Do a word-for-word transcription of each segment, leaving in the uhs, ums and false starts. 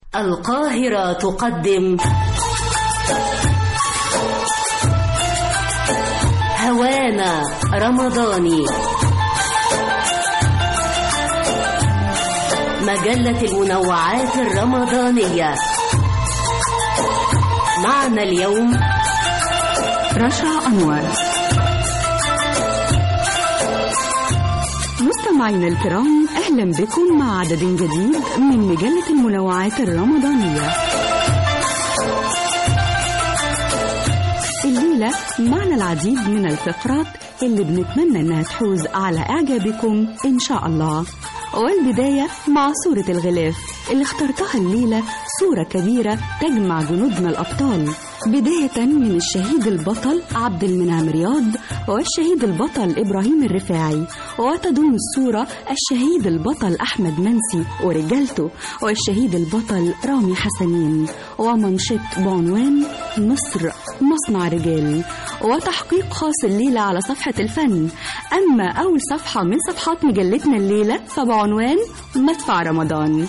القاهرة تقدم هوانا رمضاني، مجلة المنوعات الرمضانية. معنا اليوم رشا أنور. مستمعينا الكرام، أهلا بكم مع عدد جديد من مجلة المنوعات الرمضانية. الليلة معنا العديد من الفقرات اللي بنتمنى أنها تحوز على إعجابكم إن شاء الله. والبداية مع صورة الغلاف اللي اخترتها الليلة، صورة كبيرة تجمع جنودنا الأبطال، بداية من الشهيد البطل عبد المنعم رياض والشهيد البطل إبراهيم الرفاعي، وتضم الصورة الشهيد البطل أحمد منسي ورجالته والشهيد البطل رامي حسنين، ومنشط بعنوان مصر مصنع رجال، وتحقيق خاص الليلة على صفحة الفن. أما أول صفحة من صفحات مجلتنا الليلة فبعنوان مدفع رمضان.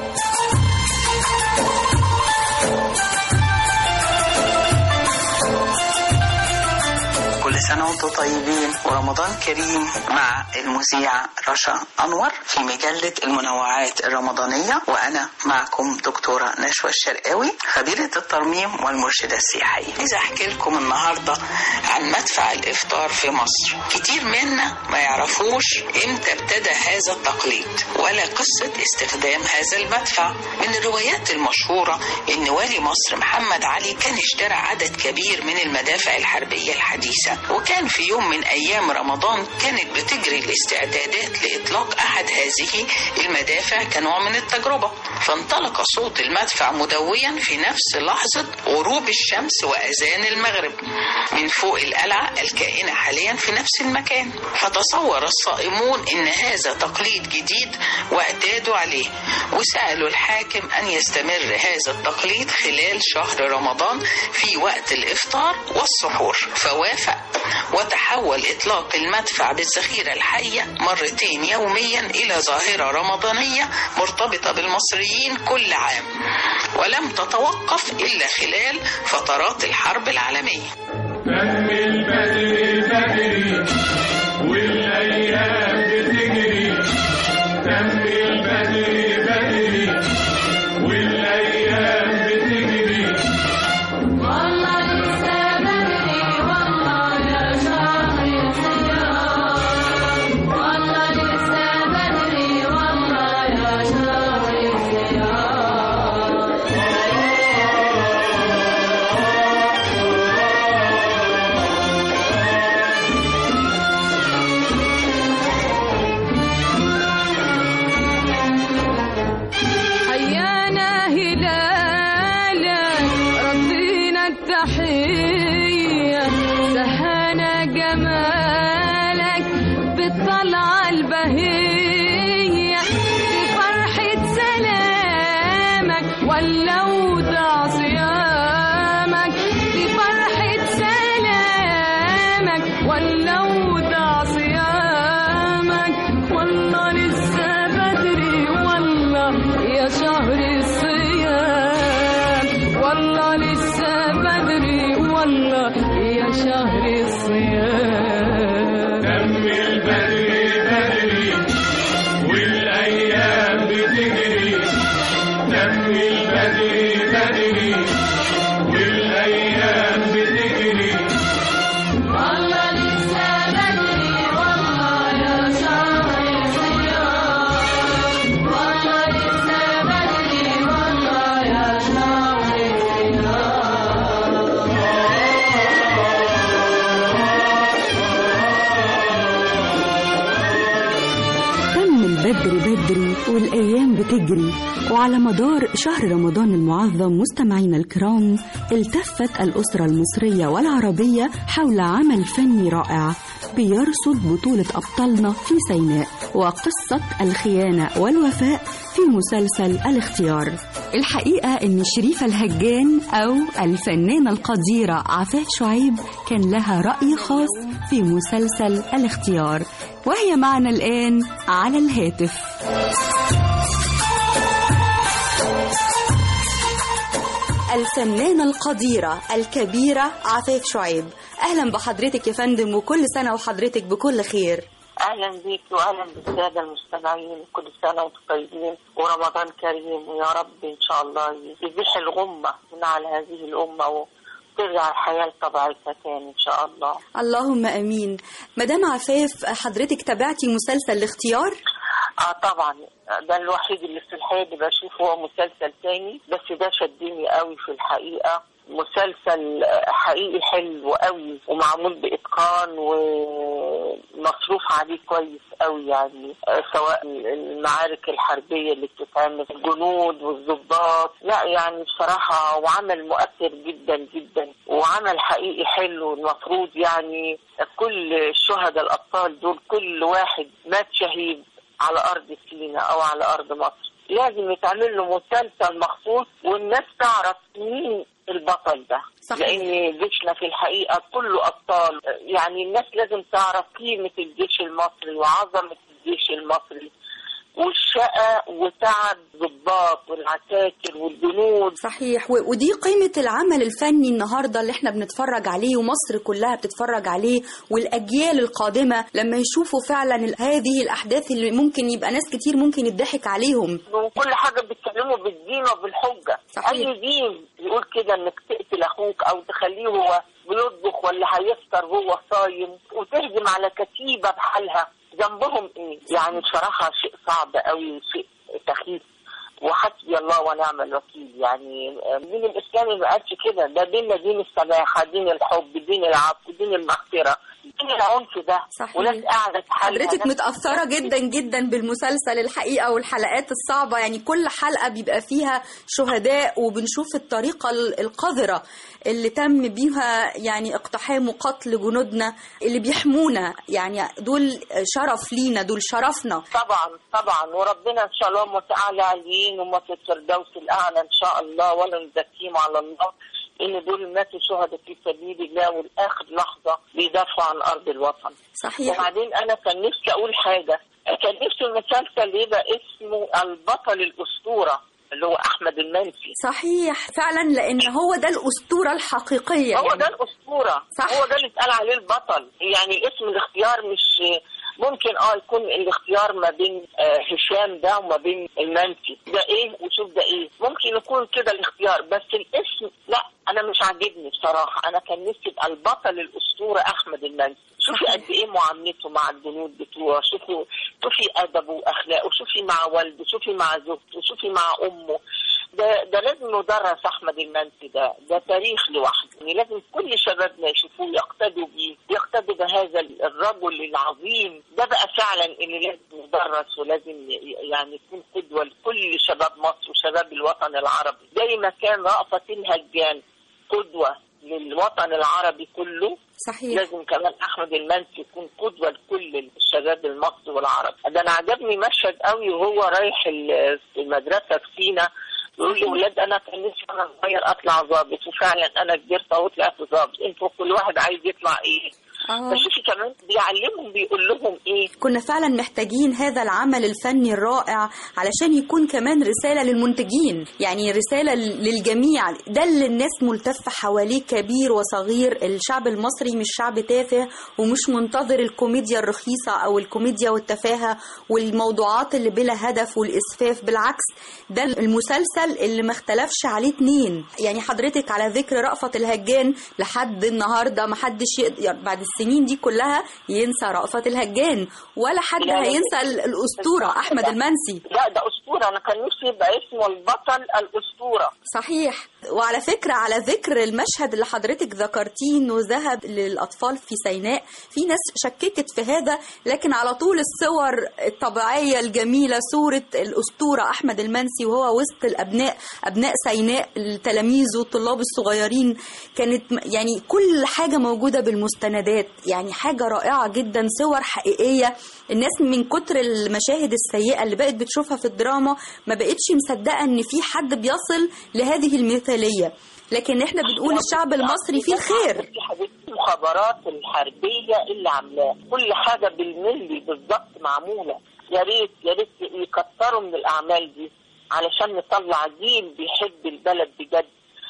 كل سنة وانتم طيبين ورمضان كريم مع المذيعة رشا أنور في مجلة المنوعات الرمضانية، وأنا معكم دكتورة نشوى الشرقاوي خبيرة الترميم والمرشدة السياحية. عايزة أحكي لكم النهاردة عن مدفع الإفطار في مصر. كتير منا ما يعرفوش إمتى ابتدى هذا التقليد ولا قصة استخدام هذا المدفع. من الروايات المشهورة إن والي مصر محمد علي كان اشترى عدد كبير من المدافع الحربية الحديثة، وكان في يوم من أيام رمضان كانت بتجري الاستعدادات لإطلاق أحد هذه المدافع كنوع من التجربة، فانطلق صوت المدفع مدويا في نفس لحظة غروب الشمس وأذان المغرب من فوق القلعة الكائنة حاليا في نفس المكان. فتصور الصائمون إن هذا تقليد جديد واعتادوا عليه، وسألوا الحاكم أن يستمر هذا التقليد خلال شهر رمضان في وقت الإفطار والسحور، فوافق، وتحول إطلاق المدفع بالذخيرة الحية مرتين يوميا إلى ظاهرة رمضانية مرتبطة بالمصريين كل عام، ولم تتوقف إلا خلال فترات الحرب العالمية. دم البدر بدري والأيام بتجري، دم البدر بدري والأيام بتجري، والله لسه بدري، والله يا شهر الصيام، والله لسه بدري، والله يا شهر الصيام. حيانا هلالك رضينا التحية، سهانا جمالك بالطلعة البهية، بفرحة سلامك ولو ضاع صيامك، بفرحة سلامك ولو ضاع صيامك، والله لسه بدري، والله يا شهر الصيام، والله لسه بدري، والله يا شهر الصيام. دم البدر بدري والأيام بتجري، دم البدر بدري والأيام بتجري، والله لسه بدري، والله يا شهر الصيام، والله لسه بدري، والله يا شهر الصيام. تم البدر بدري والأيام بتجري. وعلى مدار شهر رمضان المعظم مستمعينا الكرام، التفت الأسرة المصرية والعربية حول عمل فني رائع بيرصد بطولة أبطالنا في سيناء وقصة الخيانة والوفاء في مسلسل الاختيار. الحقيقة إن شريفة الهجان أو الفنانة القديرة عفاف شعيب كان لها رأي خاص في مسلسل الاختيار، وهي معنا الآن على الهاتف. الفنانة القديرة الكبيرة عفاف شعيب. أهلا بحضرتك يا فندم، وكل سنة وحضرتك بكل خير. اهلا بيك واهلا بالساده المستمعين، كل سنه وانتم طيبين ورمضان كريم، ويا رب ان شاء الله يزيح الغمه من على هذه الامه وترجع الحياه لطبيعتها تاني ان شاء الله. اللهم امين. مدام عفاف، حضرتك تابعتي مسلسل الاختيار؟ اه طبعا، ده الوحيد اللي في الحياه اللي بشوفه هو مسلسل تاني، بس ده شدني قوي في الحقيقه. مسلسل حقيقي حلو قوي ومعمول بإتقان ومصروف عليه كويس قوي، يعني سواء المعارك الحربية اللي بتتعمل، الجنود والضباط، لا يعني بصراحة وعمل مؤثر جدا جدا وعمل حقيقي حلو. المفروض يعني كل الشهداء الأبطال دول كل واحد مات شهيد على أرض سيناء أو على أرض مصر لازم يتعمل له مسلسل مخصوص والناس تعرف مين البطل ده. صحيح. لان جيشنا في الحقيقه كله ابطال، يعني الناس لازم تعرف قيمه الجيش المصري وعظمه الجيش المصري والشقة وتعب الضباط والعساكر والجنود. صحيح، ودي قيمة العمل الفني النهاردة اللي احنا بنتفرج عليه ومصر كلها بتتفرج عليه، والأجيال القادمة لما يشوفوا فعلا هذه الأحداث اللي ممكن يبقى ناس كتير ممكن يضحك عليهم. وكل حاجة بيتكلموا بالدين وبالحجة. صحيح. أي دين يقول كده إنك تقتل أخوك أو تخليه هو بيطبخ ولا هيفطر وهو صايم وتهجم على كتيبة بحالها، ذنبهم ايه؟ يعني بصراحه شيء صعب قوي وشيء سخيف، وحسبي الله ونعم الوكيل. يعني الدين الاسلامي ما قالش كده، ده ديننا دين السماحه، دين الحب، دين العفو، دين المغفره، دين العنف ده. صحيح. وناس قاعده حضرتك متاثره جدا جدا بالمسلسل الحقيقه والحلقات الصعبه، يعني كل حلقه بيبقى فيها شهداء وبنشوف الطريقه القذره اللي تم بيها يعني اقتحام وقتل جنودنا اللي بيحمونا، يعني دول شرف لينا، دول شرفنا. طبعا طبعا، وربنا ان شاء الله متعالى عليين وما في الفردوس الاعلى ان شاء الله، ولا نزكيهم على الله، ان دول ماتوا شهداء في سبيل الله والاخر لحظه بيدافعوا عن ارض الوطن. صحيح. وبعدين انا كان نفسي اقول حاجه، كان نفسي المسلسل يبقى اسمه البطل الاسطوره اللي هو احمد المنسي. صحيح فعلا، لان هو ده الاسطوره الحقيقيه، هو يعني. ده الاسطوره. صح. هو ده اللي اتقال عليه البطل. يعني اسم الاختيار مش ممكن اه يكون الاختيار ما بين آه هشام ده وما بين المنسي، ده ايه وشوف ده ايه، ممكن يكون كده الاختيار، بس الاسم لا، انا مش عاجبني بصراحه. انا كان نفسي يبقى البطل الاسطوره احمد المنسي. شوفي قد ايه معاملته مع الجنود بتوعه، شوفي شوفي ادبه واخلاقه، شوفي مع والده، شوفي مع زوجته، شوفي مع امه. ده ده لازم ندرس احمد المنسي، ده ده تاريخ لوحده. يعني لازم كل شبابنا يشوفوه يقتدوا بيه، يقتدوا بهذا الرجل العظيم ده بقى فعلا اللي لازم يدرس، ولازم يعني يكون قدوه لكل شباب مصر وشباب الوطن العربي. زي ما كان رأفت الهجان قدوه للوطن العربي كله. صحيح. لازم كمان احمد المنسي يكون قدوه لكل الشباب المصري والعربي. ده انا عجبني مشهد قوي وهو رايح المدرسه في سينا، يقول لي ولاد انا كان نفسي وانا صغير اطلع ضابط، وفعلا انا كبرت اهو طلعت ضابط، انتوا كل واحد عايز يطلع ايه؟ فشوفي كمان بيعلمهم بيقول لهم ايه. كنا فعلا محتاجين هذا العمل الفني الرائع علشان يكون كمان رسالة للمنتجين، يعني رسالة للجميع. ده اللي الناس ملتفة حواليه كبير وصغير. الشعب المصري مش شعب تافه ومش منتظر الكوميديا الرخيصة او الكوميديا والتفاهة والموضوعات اللي بلا هدف والاسفاف، بالعكس ده المسلسل اللي ما اختلفش عليه اتنين. يعني حضرتك على ذكر رأفت الهجان لحد النهاردة ما حدش يقدر بعد السنين دي كلها ينسى رأفت الهجان، ولا حد هينسى الأسطورة أحمد المنسي. لا ده أسطورة، أنا كان نفسي يبقى اسمه البطل الأسطورة. صحيح. وعلى فكرة على ذكر المشهد اللي حضرتك ذكرتيه إنه ذهب للأطفال في سيناء، في ناس شككت في هذا، لكن على طول الصور الطبيعية الجميلة صورة الأسطورة أحمد المنسي وهو وسط الأبناء أبناء سيناء التلاميذ والطلاب الصغيرين، كانت يعني كل حاجة موجودة بالمستندات، يعني حاجة رائعة جدا، صور حقيقية. الناس من كتر المشاهد السيئة اللي بقت بتشوفها في الدراما ما بقتش مصدقة ان في حد بيصل لهذه المثالية، لكن احنا بنقول الشعب المصري فيه الخير. المخابرات الحربية اللي عاملاه كل حاجة بالملي بالضبط معمولة. يا ريت يا ريت يكتروا من الأعمال دي علشان نطلع جيل بيحب البلد بجد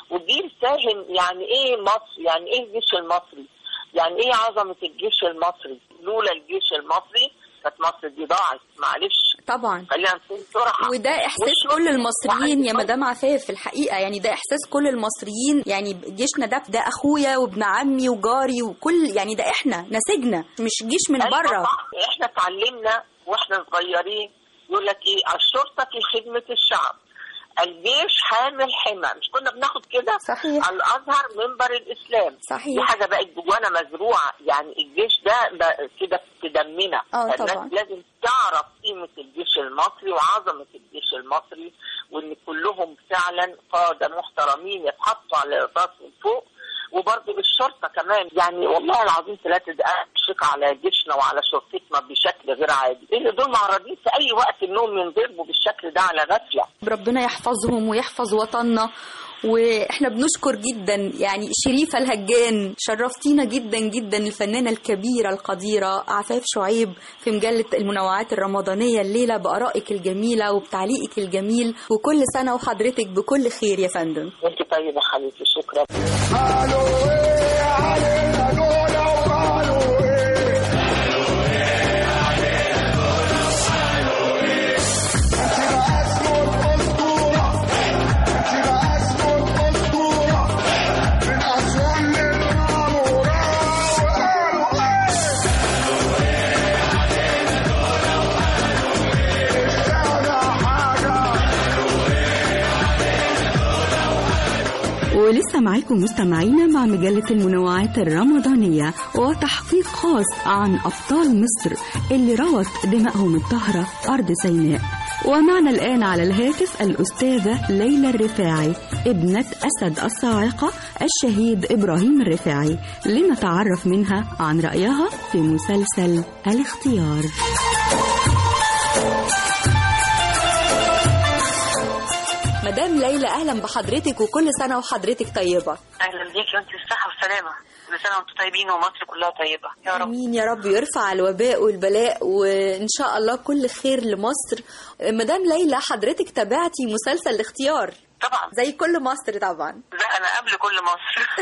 وجيل فاهم يعني ايه مصر، يعني ايه الجيش المصري، يعني ايه عظمه الجيش المصري. لولا الجيش المصري كانت مصر دي ضاعت، معلش طبعا. خلينا نكون صراحه. وده احساس كل المصريين يا مدام عفاف في الحقيقه، يعني ده احساس كل المصريين. يعني جيشنا ده ده اخويا وابن عمي وجاري وكل، يعني ده احنا نسيجنا مش جيش من بره. احنا اتعلمنا واحنا صغيرين يقول لك ايه، الشرطه في خدمه الشعب، الجيش حامل حمى. مش كنا بناخد كده؟ صحيح. الازهر منبر الاسلام. صحيح. دي حاجه بقت جوانا مزروعه، يعني الجيش ده كده في دمنا. اه الناس طبعا لازم تعرف قيمه الجيش المصري وعظمه الجيش المصري، وان كلهم فعلا قاده محترمين يتحطوا على راسهم فوق. وبرضه الشرطه كمان، يعني والله العظيم ثلاثة دقائق شق على جيشنا وعلى شرطتنا بشكل غير عادي، لان دول معرضين في اي وقت انهم ينضربوا بالشكل ده على غفله. ربنا يحفظهم ويحفظ وطننا. واحنا بنشكر جدا يعني شريفة الهجان، شرفتينا جدا جدا، الفنانة الكبيرة القديرة عفاف شعيب في مجلة المنوعات الرمضانية الليلة بآرائك الجميلة وبتعليقك الجميل، وكل سنة وحضرتك بكل خير يا فندم. وانت طيبة يا حبيبتي، شكرا. ولسه معاكم مستمعينا مع مجلة المنوعات الرمضانية وتحقيق خاص عن أبطال مصر اللي روت دمائهم الطاهرة أرض سيناء. ومعنا الآن على الهاتف الأستاذة ليلى الرفاعي ابنة أسد الصاعقة الشهيد إبراهيم الرفاعي، لنتعرف منها عن رأيها في مسلسل الاختيار. مدام ليلى أهلا بحضرتك وكل سنة وحضرتك طيبة. أهلا بيكي وانت بالصحة والسلامة، كل سنة وانتم طيبين ومصر كلها طيبة يا رب. امين يا رب، يرفع الوباء والبلاء وان شاء الله كل خير لمصر. مدام ليلى حضرتك تابعتي مسلسل الاختيار؟ طبعا زي كل مصر طبعا. لا انا قبل كل مصر.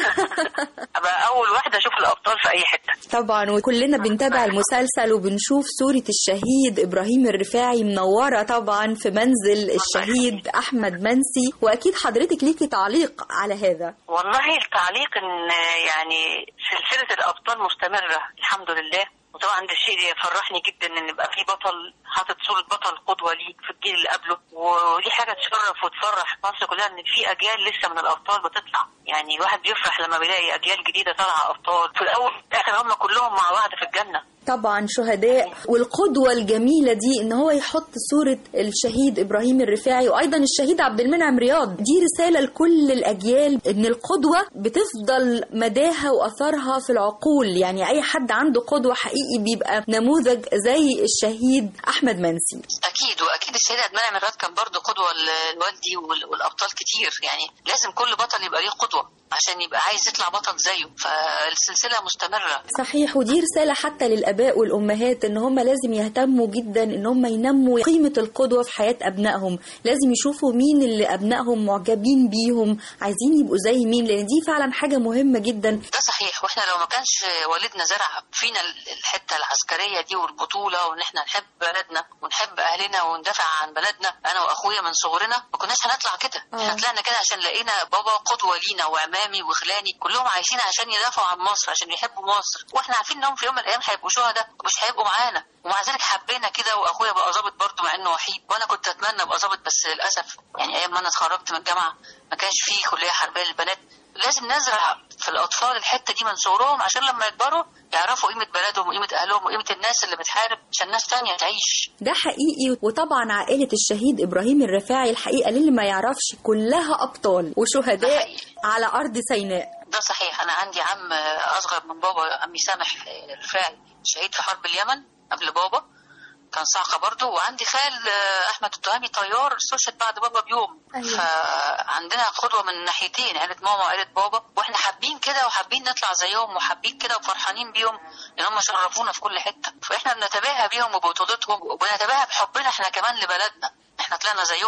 ابقى اول واحده اشوف الابطال في اي حته طبعا، وكلنا بنتابع المسلسل وبنشوف صوره الشهيد ابراهيم الرفاعي منوره طبعا في منزل الشهيد احمد منسي، واكيد حضرتك ليكي تعليق على هذا. والله التعليق ان يعني سلسله الابطال مستمره الحمد لله، وطبعا ده شيء يفرحني جدا ان يبقى في بطل حاطط صوره بطل قدوه ليه في الجيل اللي قبله، ودي حاجه تشرف وتفرح مصر كلها ان في اجيال لسه من الابطال بتطلع. يعني الواحد بيفرح لما بيلاقي اجيال جديده طالعه ابطال، في الاول في الاخر هم كلهم مع بعض في الجنه طبعا شهداء. والقدوه الجميله دي ان هو يحط صوره الشهيد ابراهيم الرفاعي وايضا الشهيد عبد المنعم رياض، دي رساله لكل الاجيال ان القدوه بتفضل مداها واثرها في العقول. يعني اي حد عنده قدوه حقيقي بيبقى نموذج زي الشهيد احمد منسي. اكيد، واكيد الشهيد عبد المنعم رياض كان برضه قدوه لوالدي والابطال كتير. يعني لازم كل بطل يبقى ليه قدوه عشان يبقى عايز يطلع بطل زيه، فالسلسله مستمره. صحيح، ودي رساله حتى للاباء والامهات ان هم لازم يهتموا جدا ان هم ينموا قيمه القدوه في حياه ابنائهم، لازم يشوفوا مين اللي ابنائهم معجبين بيهم، عايزين يبقوا زي مين، لان دي فعلا حاجه مهمه جدا. ده صحيح، واحنا لو ما كانش والدنا زرع فينا الحته العسكريه دي والبطوله وان احنا نحب بلدنا ونحب اهلنا وندافع عن بلدنا انا واخويا من صغرنا، ما كناش هنطلع كده. احنا طلعنا كده عشان لقينا بابا قدوه لينا وعمامي وخلاني كلهم عايشين عشان يدافعوا عن مصر، عشان يحبوا مصر، واحنا عارفين انهم في يوم من الايام هيبقوا شهداء ومش هيبقوا معانا، ومع ذلك حبينا كده. واخويا بقى ظابط برضه مع انه وحيد، وانا كنت اتمنى ابقى ظابط، بس للاسف يعني ايام ما انا اتخرجت من الجامعه ما كانش فيه كليه حربيه للبنات. لازم نزرع في الاطفال الحته دي من صغرهم عشان لما يكبروا يعرفوا قيمه بلدهم وقيمه اهلهم وقيمه الناس اللي بتحارب عشان ناس تانية تعيش. ده حقيقي. وطبعا عائله الشهيد ابراهيم الرفاعي الحقيقه للي ما يعرفش كلها ابطال وشهداء على ارض سيناء. ده صحيح. انا عندي عم اصغر من بابا، عمي سامح الرفاعي، شهيد في حرب اليمن قبل بابا، كان صاعقه برضه. وعندي خال احمد التهامي طيار استشهد بعد بابا بيوم. أيوة. فعندنا قدوه من ناحيتين، عيله ماما وعيله بابا، واحنا حابين كده وحابين نطلع زيهم وحابين كده وفرحانين بيهم ان هم شرفونا في كل حته، فاحنا بنتباهى بيهم وبطولتهم وبنتباهى بحبنا احنا كمان لبلدنا. احنا طلعنا زيهم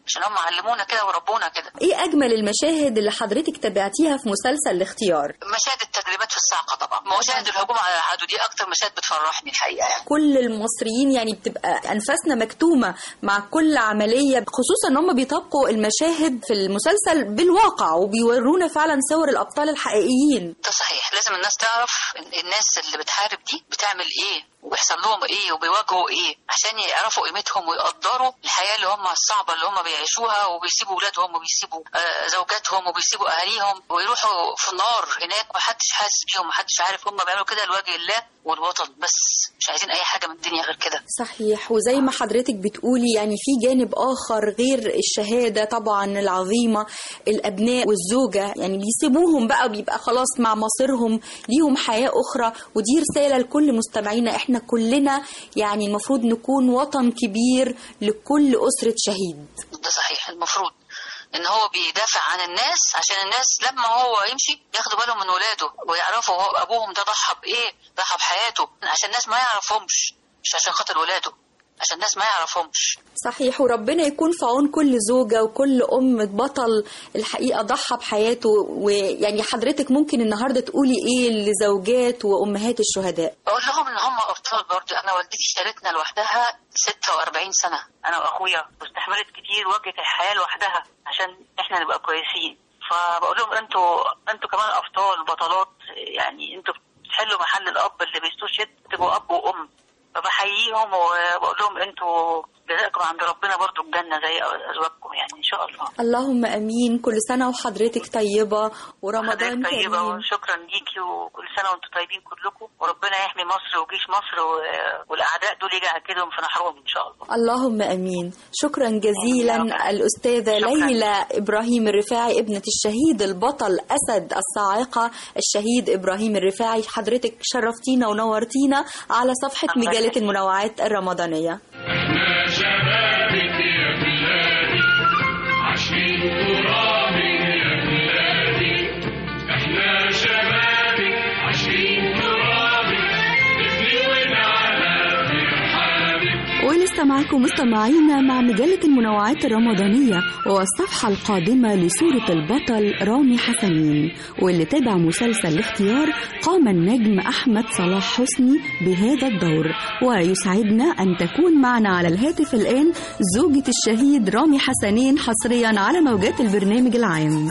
عشان هم علمونا كده وربونا كده. ايه اجمل المشاهد اللي حضرتك تابعتيها في مسلسل الاختيار؟ مشاهد التدريبات في الصاعقه طبعا، مشاهد الهجوم على العدو دي اكتر مشاهد بتفرحني الحقيقه يعني. كل المصريين يعني بتبقى انفاسنا مكتومه مع كل عمليه، خصوصا ان هم بيطبقوا المشاهد في المسلسل بالواقع وبيورونا فعلا صور الابطال الحقيقيين. ده صحيح، لازم الناس تعرف الناس اللي بتحارب دي بتعمل ايه وبيحصل لهم ايه وبيواجهوا ايه عشان يعرفوا قيمتهم ويقدروا الحياه اللي هم الصعبه اللي هم بيعيشوها، وبيسيبوا اولادهم وبيسيبوا آه زوجاتهم وبيسيبوا اهاليهم ويروحوا في النار هناك ومحدش حاسس بيهم، محدش عارف هم بيعملوا كده لوجه الله والوطن بس، مش عايزين اي حاجه من الدنيا غير كده. صحيح. وزي ما حضرتك بتقولي يعني في جانب اخر غير الشهاده طبعا العظيمه، الابناء والزوجه يعني بيسيبوهم بقى بيبقى خلاص مع مصيرهم، ليهم حياه اخرى. ودي رساله لكل مستمعينا، احنا كلنا يعني المفروض نكون وطن كبير لكل اسره شهيد. ده صحيح، المفروض ان هو بيدافع عن الناس عشان الناس لما هو يمشي ياخدوا بالهم من ولاده ويعرفوا هو ابوهم ده ضحى بايه، ضحى بحياته عشان الناس ما يعرفهمش، مش عشان خاطر ولاده، عشان الناس ما يعرفهمش. صحيح. وربنا يكون في عون كل زوجة وكل أم بطل الحقيقة ضحى بحياته. ويعني حضرتك ممكن النهاردة تقولي إيه لزوجات وأمهات الشهداء؟ أقول لهم إن هم أبطال برضه. أنا والدتي اشترتنا لوحدها ستة وأربعين سنة، أنا وأخويا، واستحملت كتير، واجهت الحياة لوحدها عشان إحنا نبقى كويسين. فبقول لهم أنتوا أنتوا كمان أبطال بطلات، يعني أنتوا بتحلوا محل الأب اللي بيستشهد، تبقوا أب وأم. فبحييهم وبقول لهم انتوا جزاكم عند ربنا برضو الجنة زي أزواجكم يعني إن شاء الله. اللهم أمين. كل سنة وحضرتك طيبة ورمضان كريم. طيبة وشكرا ليكي، وكل سنة وانتم طيبين كلكم، وربنا يحمي مصر وجيش مصر والأعداء دول يجي أكيدهم في نحرهم إن شاء الله. اللهم أمين. شكرا جزيلا الأستاذة ليلى إبراهيم الرفاعي، ابنة الشهيد البطل أسد الصاعقة الشهيد إبراهيم الرفاعي. حضرتك شرفتينا ونورتينا على صفحة مجلة المنوعات الرمضانية. شبابك يا بلادي عشرين ترابي يا بلادي، احنا شبابك عشرين ترابي ابني ونعلى في رحابك. ولسه معكم مستمعينا مع مجلة المنوعات الرمضانية والصفحة القادمة لصورة البطل رامي حسنين. واللي تابع مسلسل الاختيار قام النجم أحمد صلاح حسني بهذا الدور، ويسعدنا أن تكون معنا على الهاتف الآن زوجة الشهيد رامي حسنين حصريا على موجات البرنامج العام.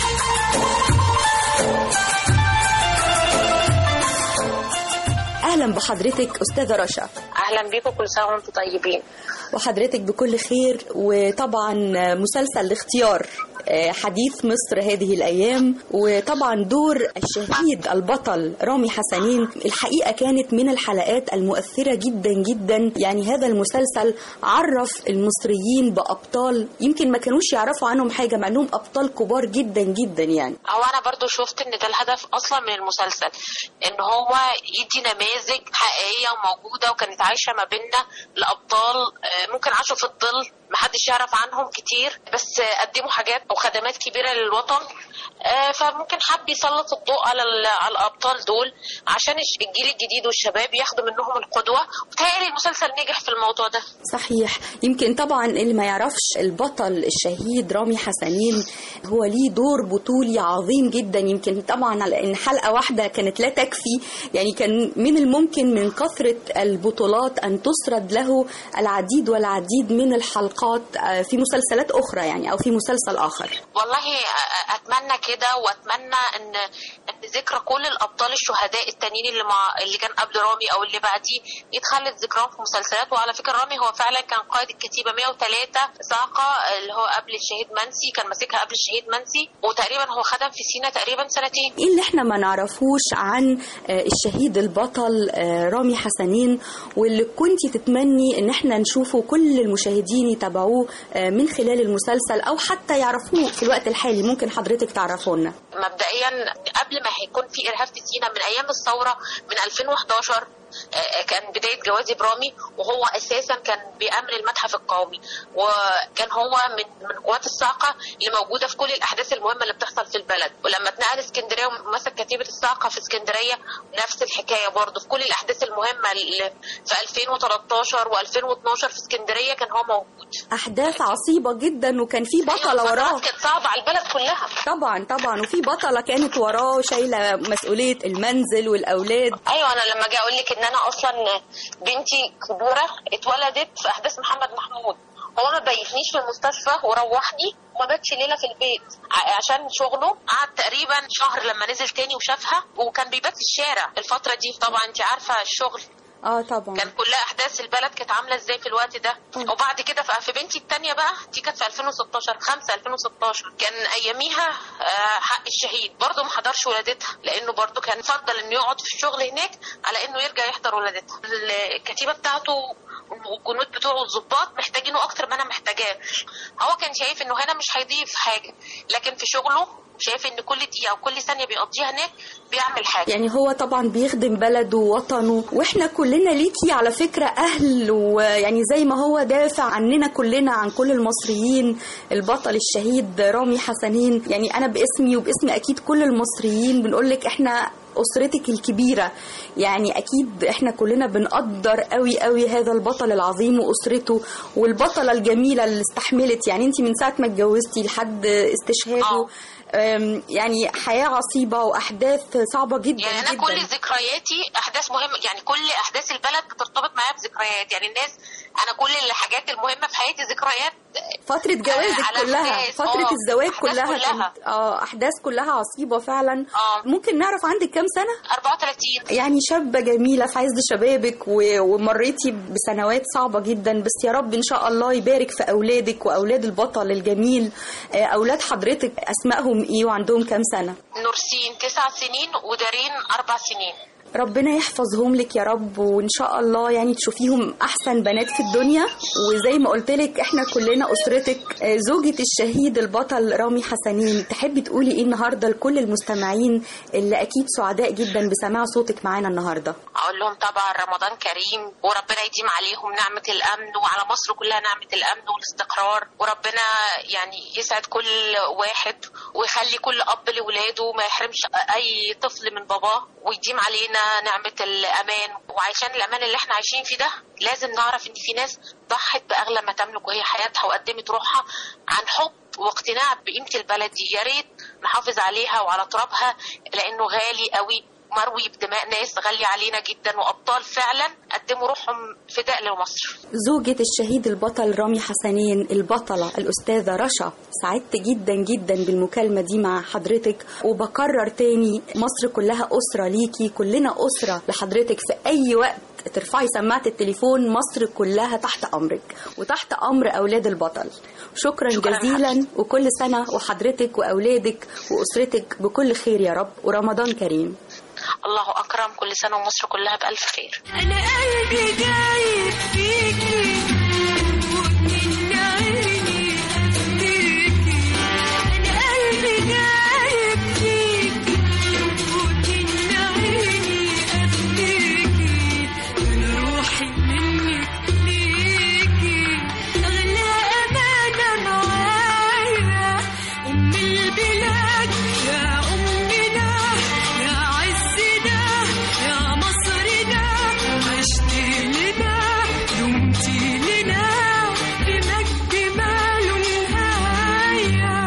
أهلا بحضرتك أستاذة رشا. أهلا بيكم، كل سنة وانتم طيبين. وحضرتك بكل خير. وطبعا مسلسل الاختيار حديث مصر هذه الأيام، وطبعا دور الشهيد البطل رامي حسنين الحقيقة كانت من الحلقات المؤثرة جدا جدا. يعني هذا المسلسل عرف المصريين بأبطال يمكن ما كانوش يعرفوا عنهم حاجة، مع أنهم أبطال كبار جدا جدا. يعني أو أنا برضو شفت أن ده الهدف أصلا من المسلسل، أن هو يدي نماذج حقيقية وموجودة وكانت عايشة ما بيننا لأبطال ممكن عاشوا في الظل محدش يعرف عنهم كتير، بس قدموا حاجات وخدمات كبيرة للوطن. فممكن حب يسلط الضوء على على الأبطال دول عشان الجيل الجديد والشباب ياخدوا منهم القدوة، وبالتالي المسلسل نجح في الموضوع ده. صحيح. يمكن طبعا اللي ما يعرفش البطل الشهيد رامي حسنين هو ليه دور بطولي عظيم جدا. يمكن طبعا على ان حلقة واحدة كانت لا تكفي، يعني كان من الممكن من كثرة البطولات ان تسرد له العديد والعديد من الحلقات في مسلسلات اخرى يعني او في مسلسل اخر. والله اتمنى كده، واتمنى ان ان ذكرى كل الابطال الشهداء التانيين اللي مع اللي كان قبل رامي او اللي بعديه يتخلد ذكرهم في مسلسلات. وعلى فكره رامي هو فعلا كان قائد الكتيبه مئة وثلاثة صاعقه اللي هو قبل الشهيد منسي، كان ماسكها قبل الشهيد منسي، وتقريبا هو خدم في سينا تقريبا سنتين. ايه اللي احنا ما نعرفوش عن الشهيد البطل رامي حسنين واللي كنتي تتمني ان احنا نشوفه كل المشاهدين يتابعوه من خلال المسلسل او حتى يعرفوه في الوقت الحالي؟ ممكن حضرتك تعرفونا. مبدئيا قبل ما هيكون في ارهاب في سينا من ايام الثوره من ألفين وإحداشر كان بدايه جوازي برامي، وهو اساسا كان بامر المتحف القومي، وكان هو من من قوات الصاعقه اللي موجوده في كل الاحداث المهمه اللي بتحصل في البلد. ولما اتنقل اسكندريه ومسك كتيبه الصاعقه في اسكندريه نفس الحكايه برضه، في كل الاحداث المهمه اللي في ألفين وتلتاشر وألفين واتناشر في اسكندريه كان هو موجود. احداث عصيبه جدا، وكان في بطله أيوة وراه. كانت صعبه على البلد كلها. طبعا طبعا، وفي بطله كانت وراه شايله مسؤوليه المنزل والاولاد. ايوه، انا لما اجي اقول لك ان انا اصلا بنتي كبيره اتولدت في احداث محمد محمود، هو ما بيتنيش في المستشفى وروحني وما باتش ليله في البيت عشان شغله. قعد تقريبا شهر لما نزل تاني وشافها، وكان بيبات في الشارع الفتره دي. طبعا انت عارفه الشغل اه طبعا كان كلها احداث البلد كانت عامله ازاي في الوقت ده. م. وبعد كده في بنتي الثانيه بقى دي كانت في ألفين وستاشر خمسة ألفين وستاشر، كان اياميها حق الشهيد برضه ما حضرش ولادتها، لانه برضه كان فضل انه يقعد في الشغل هناك على انه يرجع يحضر ولادتها. الكتيبه بتاعته والجنود بتوعه والظباط محتاجينه اكتر ما انا محتاجاه. هو كان شايف انه هنا مش هيضيف حاجه، لكن في شغله شايف ان كل دقيقه وكل ثانيه بيقضيها هناك بيعمل حاجه. يعني هو طبعا بيخدم بلده ووطنه، واحنا كلنا ليكي على فكره اهل، ويعني زي ما هو دافع عننا كلنا عن كل المصريين البطل الشهيد رامي حسنين. يعني انا باسمي وباسم اكيد كل المصريين بنقول لك احنا أسرتك الكبيرة، يعني أكيد إحنا كلنا بنقدر قوي قوي هذا البطل العظيم وأسرته، والبطلة الجميلة اللي استحملت. يعني أنت من ساعة ما اتجوزتي لحد استشهاده يعني حياة عصيبة وأحداث صعبة جدا. يعني أنا جدا. كل ذكرياتي أحداث مهمة، يعني كل أحداث البلد بترتبط معايا بذكريات. يعني الناس أنا كل الحاجات المهمة في حياتي ذكريات. فترة جوازك كلها، فترة أوه. الزواج أحداث كلها كلها. كانت اه أحداث كلها عصيبة فعلا. أوه. ممكن نعرف عندك كام سنة؟ أربعة وثلاثين. يعني شابة جميلة في عز شبابك ومريتي بسنوات صعبة جدا، بس يا رب إن شاء الله يبارك في أولادك وأولاد البطل الجميل. أولاد حضرتك أسمائهم إيه وعندهم كام سنة؟ نورسين تسع سنين ودارين أربع سنين. ربنا يحفظهم لك يا رب، وإن شاء الله يعني تشوفيهم أحسن بنات في الدنيا. وزي ما قلت لك إحنا كلنا أسرتك. زوجة الشهيد البطل رامي حسنين، تحبي تقولي إيه النهاردة لكل المستمعين اللي أكيد سعداء جدا بسماع صوتك معانا النهاردة؟ أقول لهم طبعا رمضان كريم، وربنا يديم عليهم نعمة الأمن، وعلى مصر كلها نعمة الأمن والاستقرار، وربنا يعني يسعد كل واحد ويخلي كل أب لولاده ما يحرمش أي طفل من باباه، ويديم علينا نعمة الأمان. وعشان الأمان اللي احنا عايشين فيه ده لازم نعرف ان في ناس ضحت بأغلى ما تملك وهي حياتها، وقدمت روحها عن حب واقتناع بقيمة البلد دي. يا ريت نحافظ عليها وعلى ترابها، لأنه غالي قوي، مروي بدماء ناس غالية علينا جدا، وأبطال فعلا قدموا روحهم فداء لمصر. زوجة الشهيد البطل رامي حسنين، البطلة الأستاذة رشا، سعدت جدا جدا بالمكالمة دي مع حضرتك. وبكرر تاني مصر كلها أسرة ليكي، كلنا أسرة لحضرتك. في أي وقت ترفعي سماعة التليفون مصر كلها تحت أمرك وتحت أمر أولاد البطل. شكرا, شكرا جزيلا حسن. وكل سنة وحضرتك وأولادك وأسرتك بكل خير يا رب، ورمضان كريم. الله أكرم، كل سنة ومصر كلها بألف خير. أنا قلبي جايب فيكي ومن عيني أفتيكي، أنا قلبي جايب فيكي ومن عيني أفتيكي، من روحي منك ليكي أغلى أمانة معايا، أم البلاد يا أمنا يا عزنا يا مصرنا، عشتي لنا دمتي لنا بمجد ماله نهاية،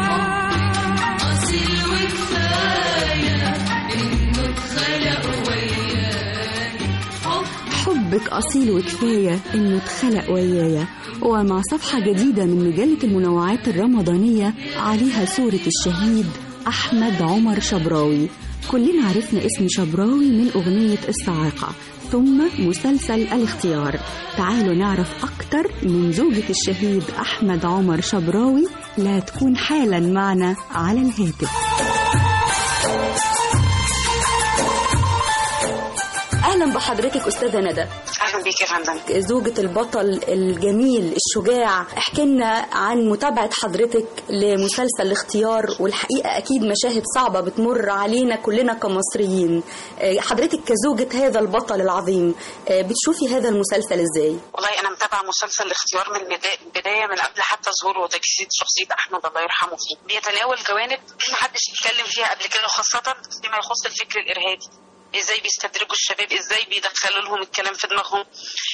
أصيل وكفاية إنه اتخلق وياي، حبك أصيل وكفاية إنه اتخلق ويايا. ومع صفحة جديدة من مجلة المنوعات الرمضانية عليها صورة الشهيد أحمد عمر شبراوي. كلنا عرفنا اسم شبراوي من أغنية الصاعقة ثم مسلسل الاختيار. تعالوا نعرف أكتر من زوجة الشهيد أحمد عمر شبراوي، لا تكون حالا معنا على الهاتف. أهلا أهلا بحضرتك أستاذة ندى. أهلا بيك يا فندم. زوجة البطل الجميل الشجاع، احكي لنا عن متابعة حضرتك لمسلسل الاختيار، والحقيقة أكيد مشاهد صعبة بتمر علينا كلنا كمصريين. حضرتك كزوجة هذا البطل العظيم بتشوفي هذا المسلسل إزاي؟ والله أنا متابعة مسلسل الاختيار من البداية، من قبل حتى ظهوره وتجسيد شخصية أحمد الله يرحمه فيه. بيتناول جوانب محدش يتكلم فيها قبل كده، خاصة فيما يخص الفكر الإرهابي، ازاي بيستدرجوا الشباب، ازاي بيدخلوا لهم الكلام في دماغهم.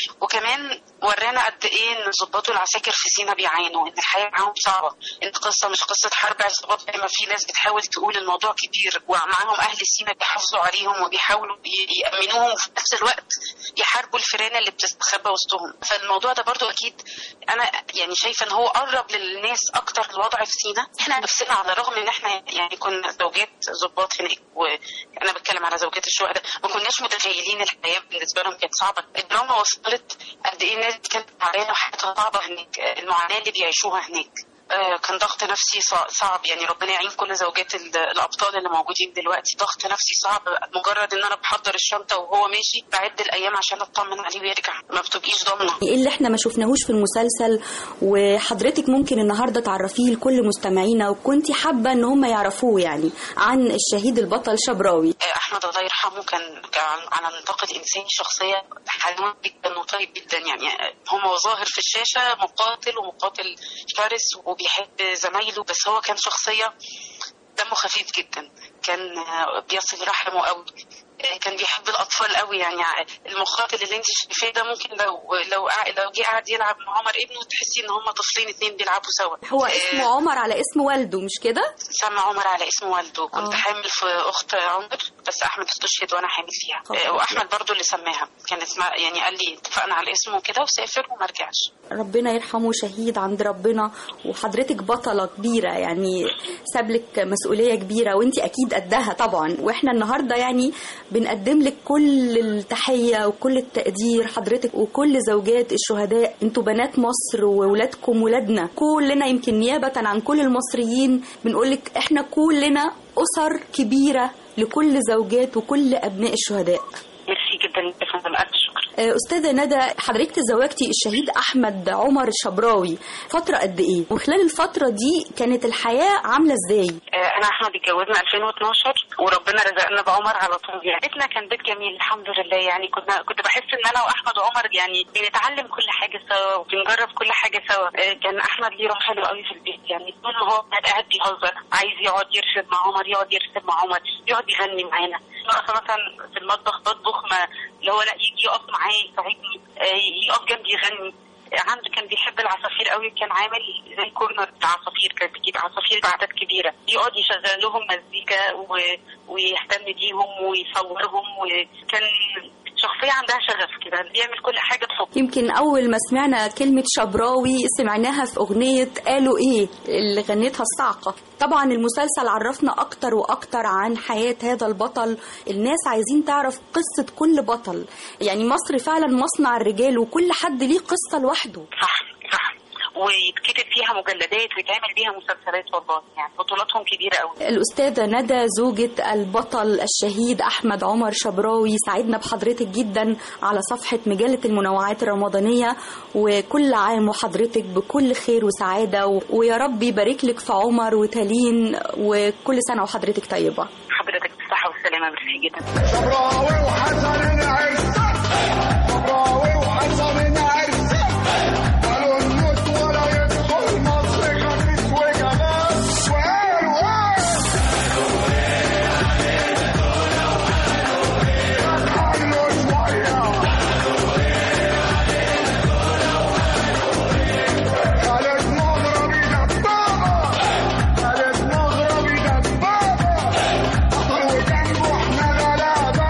وكمان ورانا قد ايه ان ضباط العساكر في سينا بيعانوا، ان الحياه معاهم صعبه، ان القصه مش قصه حرب عصابات زي ما في ناس بتحاول تقول. الموضوع كبير، ومعاهم اهل سينا بيحافظوا عليهم وبيحاولوا يامنوهم، وفي نفس الوقت يحاربوا الفيران اللي بتستخبى وسطهم. فالموضوع ده برضو اكيد انا يعني شايفه ان هو قرب للناس اكتر الوضع في سينا. احنا نفسنا على الرغم ان احنا يعني كنا زوجات ضباط هناك، وانا بتكلم على زوجات الشهداء، ما كناش متخيلين الحياه بالنسبه لهم كانت صعبه. الدراما وصلت قد ايه الناس كانت تعبانه وحياتها صعبه هناك، المعاناه اللي بيعيشوها هناك. آه كان ضغط نفسي صعب، يعني ربنا يعين كل زوجات الابطال اللي موجودين دلوقتي. ضغط نفسي صعب، مجرد ان انا بحضر الشنطه وهو ماشي بعد الايام عشان اطمن عليه ويرجع، ما بتبقيش ضامنه. ايه اللي احنا ما شفناهوش في المسلسل وحضرتك ممكن النهارده تعرفيه لكل مستمعينا وكنتي حابه ان هم يعرفوه يعني عن الشهيد البطل شبراوي؟ آه احمد الله يرحمه كان على النطاق الانساني شخصيه حنون جدا وطيب جدا. يعني هو ظاهر في الشاشه مقاتل ومقاتل شرس وبيحب زمايله، بس هو كان شخصية دمه خفيف جدا، كان بيصل رحمه قوي، كان بيحب الاطفال قوي. يعني المقاتل اللي انت شايفاه ده ممكن لو لو لو جه قاعد يلعب مع عمر ابنه تحسي ان هم طفلين اتنين بيلعبوا سوا. هو اسمه آه عمر على اسم والده مش كده؟ سمى عمر على اسم والده. كنت أوه. حامل في اخت عمر، بس احمد استشهد وانا حامل فيها. آه واحمد برضو اللي سماها، كان اسمها يعني قال لي اتفقنا على اسمه كده وسافر وما رجعش. ربنا يرحمه، شهيد عند ربنا. وحضرتك بطله كبيره، يعني سابلك مسؤوليه كبيره وانت اكيد قدها طبعا. واحنا النهارده يعني بنقدم لك كل التحية وكل التقدير، حضرتك وكل زوجات الشهداء. انتوا بنات مصر وولادكم ولادنا كلنا، يمكن نيابة عن كل المصريين بنقولك احنا كلنا أسر كبيرة لكل زوجات وكل أبناء الشهداء. ميرسي جدا يا فندم، ألف شكر. أستاذة ندى، حضرتك تزوجتي الشهيد أحمد عمر شبراوي فترة قد إيه؟ وخلال الفترة دي كانت الحياة عاملة إزاي؟ أنا أحمد اتجوزنا ألفين واثناشر وربنا رزقنا بعمر على طول. يعني بيتنا كان بيت جميل الحمد لله. يعني كنا كنت بحس إن أنا وأحمد وعمر يعني بنتعلم كل حاجة سوا وبنجرب كل حاجة سوا. كان أحمد ليه روح حلو قوي في البيت، يعني طول ما هو قاعد بيهزر عايز يقعد يرسم مع عمر، يقعد يرسم مع عمر، يقعد يغني معانا. مثلا في المطبخ بطبخ ما اللي هو لا يجي يقف معايا يساعدني، يقف جنبي يغني. عنده كان بيحب العصافير قوي، كان عامل زي كورنر بتاع عصافير، كان بيجيب عصافير بعدد كبيره يقعد يشغل لهم مزيكا و... ويهتم بيهم ويصورهم. وكان شخصية عندها شغف كده، بيعمل كل حاجة بحب. يمكن أول ما سمعنا كلمة شبراوي سمعناها في أغنية قالوا إيه اللي غنيتها الصاعقة. طبعا المسلسل عرفنا أكتر وأكتر عن حياة هذا البطل. الناس عايزين تعرف قصة كل بطل. يعني مصر فعلا مصنع الرجال وكل حد ليه قصة لوحده. صح صح، ويتكتب فيها مجلدات ويتعمل بيها مسلسلات. والله يعني بطولاتهم كبيرة قوي. الأستاذة ندى زوجة البطل الشهيد أحمد عمر شبراوي، سعدنا بحضرتك جدا على صفحة مجلة المنوعات الرمضانية، وكل عام وحضرتك بكل خير وسعادة، ويا رب يبارك لك في عمر وتالين، وكل سنة وحضرتك طيبة. حضرتك بالصحة والسلامة، ميرسي جدا. شبراوي وحسن عرس، شبراوي وحسن عرس، قالوا النوت ولا يدخل مصر خفيف وجمال. وقالوا ايه؟ قالوا شوية، قالت مغربي دبابة، قالت مغربي دبابة، وجنبه احنا غلابة.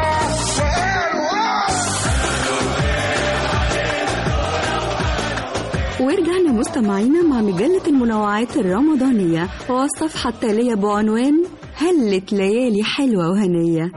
ورجعنا مستمعينا مع مجلة المنوعات الرمضانية والصفحة التالية بعنوان هلت ليالي حلوة وهنية.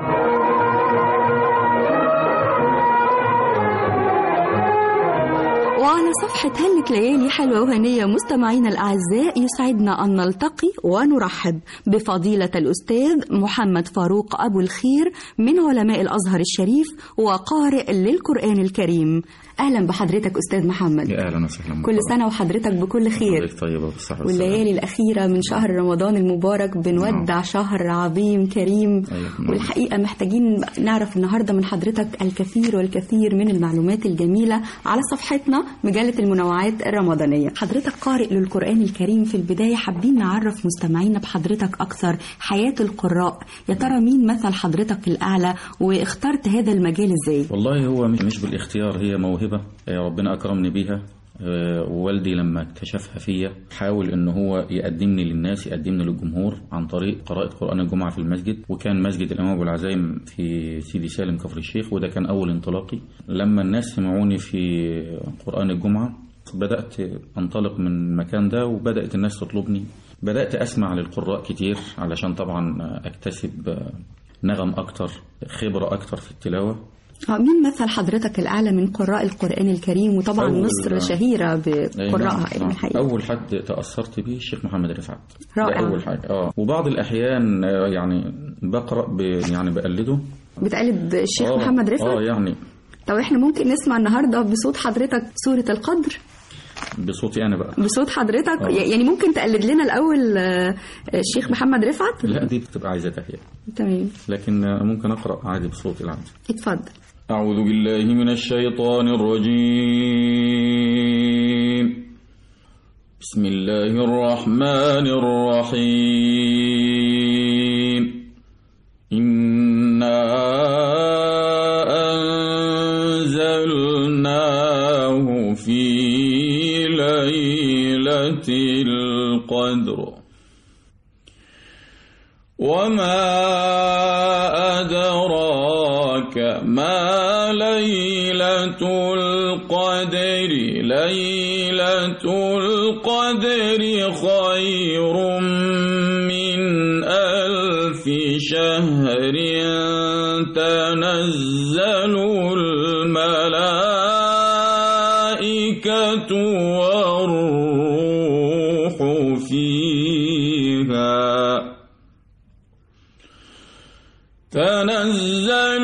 وعلى صفحة هلت ليالي حلوة وهنية مستمعينا الأعزاء، يسعدنا أن نلتقي ونرحب بفضيلة الأستاذ محمد فاروق أبو الخير من علماء الأزهر الشريف وقارئ للقرآن الكريم. أهلا بحضرتك أستاذ محمد. يا أهلا وسهلا. كل سنة وحضرتك بكل خير. طيبة بالصحة والليالي الأخيرة من شهر رمضان المبارك بنودع نعم. شهر عظيم كريم. أيوة. والحقيقة محتاجين نعرف النهاردة من حضرتك الكثير والكثير من المعلومات الجميلة على صفحتنا مجلة المنوعات الرمضانية. حضرتك قارئ للقرآن الكريم، في البداية حابين نعرف مستمعينا بحضرتك أكثر حياة القراء. يا ترى مين مثل حضرتك الأعلى واخترت هذا المجال إزاي؟ والله هو مش بالاختيار، هي موهبة ربنا أكرمني بيها. ووالدي لما اكتشفها فيا حاول ان هو يقدمني للناس، يقدمني للجمهور عن طريق قراءة قرآن الجمعة في المسجد، وكان مسجد الإمام أبو العزايم في سيدي سالم كفر الشيخ، وده كان أول انطلاقي. لما الناس سمعوني في قرآن الجمعة بدأت أنطلق من المكان ده، وبدأت الناس تطلبني. بدأت أسمع للقراء كتير علشان طبعا أكتسب نغم أكتر، خبرة أكتر في التلاوة. مين مثل حضرتك الأعلى من قراء القرآن الكريم؟ وطبعا مصر شهيرة بقراءها الحقيقة. أول حد تأثرت به الشيخ محمد رفعت. رائع. أول حاجة. آه. وبعض الأحيان يعني بقرأ ب... يعني بقلده. بتقلد الشيخ آه. محمد رفعت؟ آه يعني. طب إحنا ممكن نسمع النهاردة بصوت حضرتك سورة القدر؟ بصوتي أنا بقى. بصوت حضرتك. آه. يعني ممكن تقلد لنا الأول الشيخ محمد رفعت؟ لا دي بتبقى عايزة تهيئة. تمام. لكن ممكن أقرأ عادي بصوتي العادي. اتفضل. أعوذ بالله من الشيطان الرجيم. بسم الله الرحمن الرحيم. إنا أنزلناه في ليلة القدر وما أدراك ما ليلة القدر ليلة القدر خير من ألف شهر تنزل الملائكة والروح فيها تنزل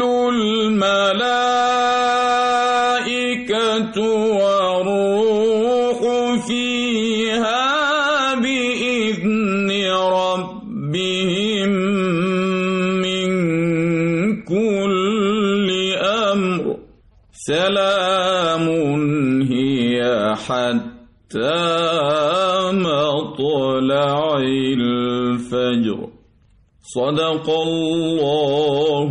الملائكة والروح فيها بإذن ربهم من كل أمر سلام هي حتى مطلع الفجر. صدق الله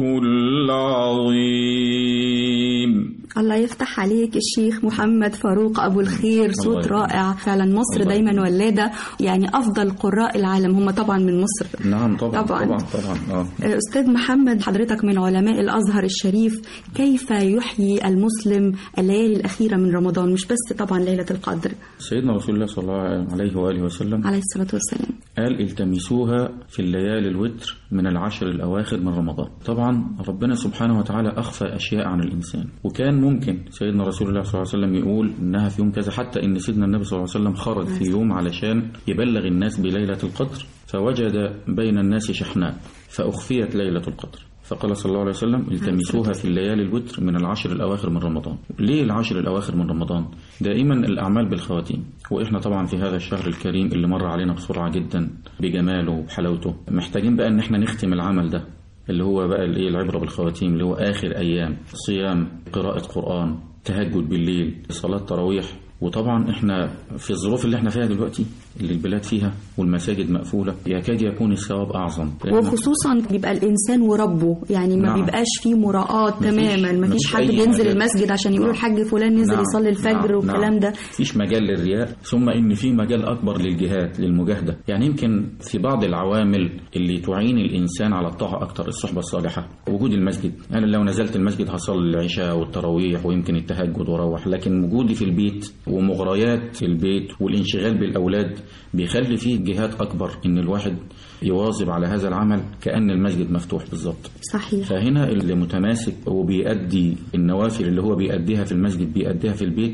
العظيم. الله يفتح عليك الشيخ محمد فاروق أبو الخير، صوت رائع فعلا. مصر دايما ولادة يعني أفضل قراء العالم هم طبعا من مصر. نعم طبعا طبعا طبعا, طبعا. آه. أستاذ محمد، حضرتك من علماء الأزهر الشريف، كيف يحيي المسلم الليالي الأخيرة من رمضان، مش بس طبعا ليلة القدر؟ سيدنا رسول الله صلى الله عليه وآله وسلم عليه الصلاة والسلام قال التمسوها في الليالي الوتر من العشر الأواخر من رمضان. طبعا ربنا سبحانه وتعالى أخفى أشياء عن الإنسان، وكان ممكن سيدنا رسول الله صلى الله عليه وسلم يقول إنها في يوم كذا، حتى إن سيدنا النبي صلى الله عليه وسلم خرج في يوم علشان يبلغ الناس بليلة القدر، فوجد بين الناس شحناء فأخفيت ليلة القدر، فقال صلى الله عليه وسلم التمسوها في الليالي الوتر من العشر الأواخر من رمضان. ليه العشر الأواخر من رمضان؟ دائما الأعمال بالخواتيم، وإحنا طبعا في هذا الشهر الكريم اللي مر علينا بسرعة جدا بجماله وحلاوته، محتاجين بقى إن احنا نختم العمل ده اللي هو بقى الايه العبرة بالخواتيم، اللي هو آخر أيام صيام، قراءة قرآن، تهجد بالليل، صلاة تراويح. وطبعا احنا في الظروف اللي احنا فيها دلوقتي اللي البلاد فيها والمساجد مقفولة، يكاد يكون الثواب أعظم، وخصوصا بيبقى الإنسان وربه، يعني ما نعم. بيبقاش فيه مراءات تماما، ما فيش حد بينزل المسجد عشان يقول الحاج فلان نزل نعم. يصلي الفجر نعم. والكلام نعم. ده فيش مجال للرياء، ثم إن في مجال أكبر للجهاد للمجاهدة. يعني يمكن في بعض العوامل اللي تعين الإنسان على الطاعة أكتر الصحبة الصالحة، وجود المسجد. أنا لو نزلت المسجد هصلي العشاء والتراويح ويمكن التهجد وروح، لكن وجودي في البيت ومغريات البيت والانشغال بالأولاد بيخلي فيه جهاد أكبر إن الواحد يواظب على هذا العمل كأن المسجد مفتوح بالضبط. صحيح. فهنا اللي متماسك وبيأدي النوافل اللي هو بيأديها في المسجد بيأديها في البيت،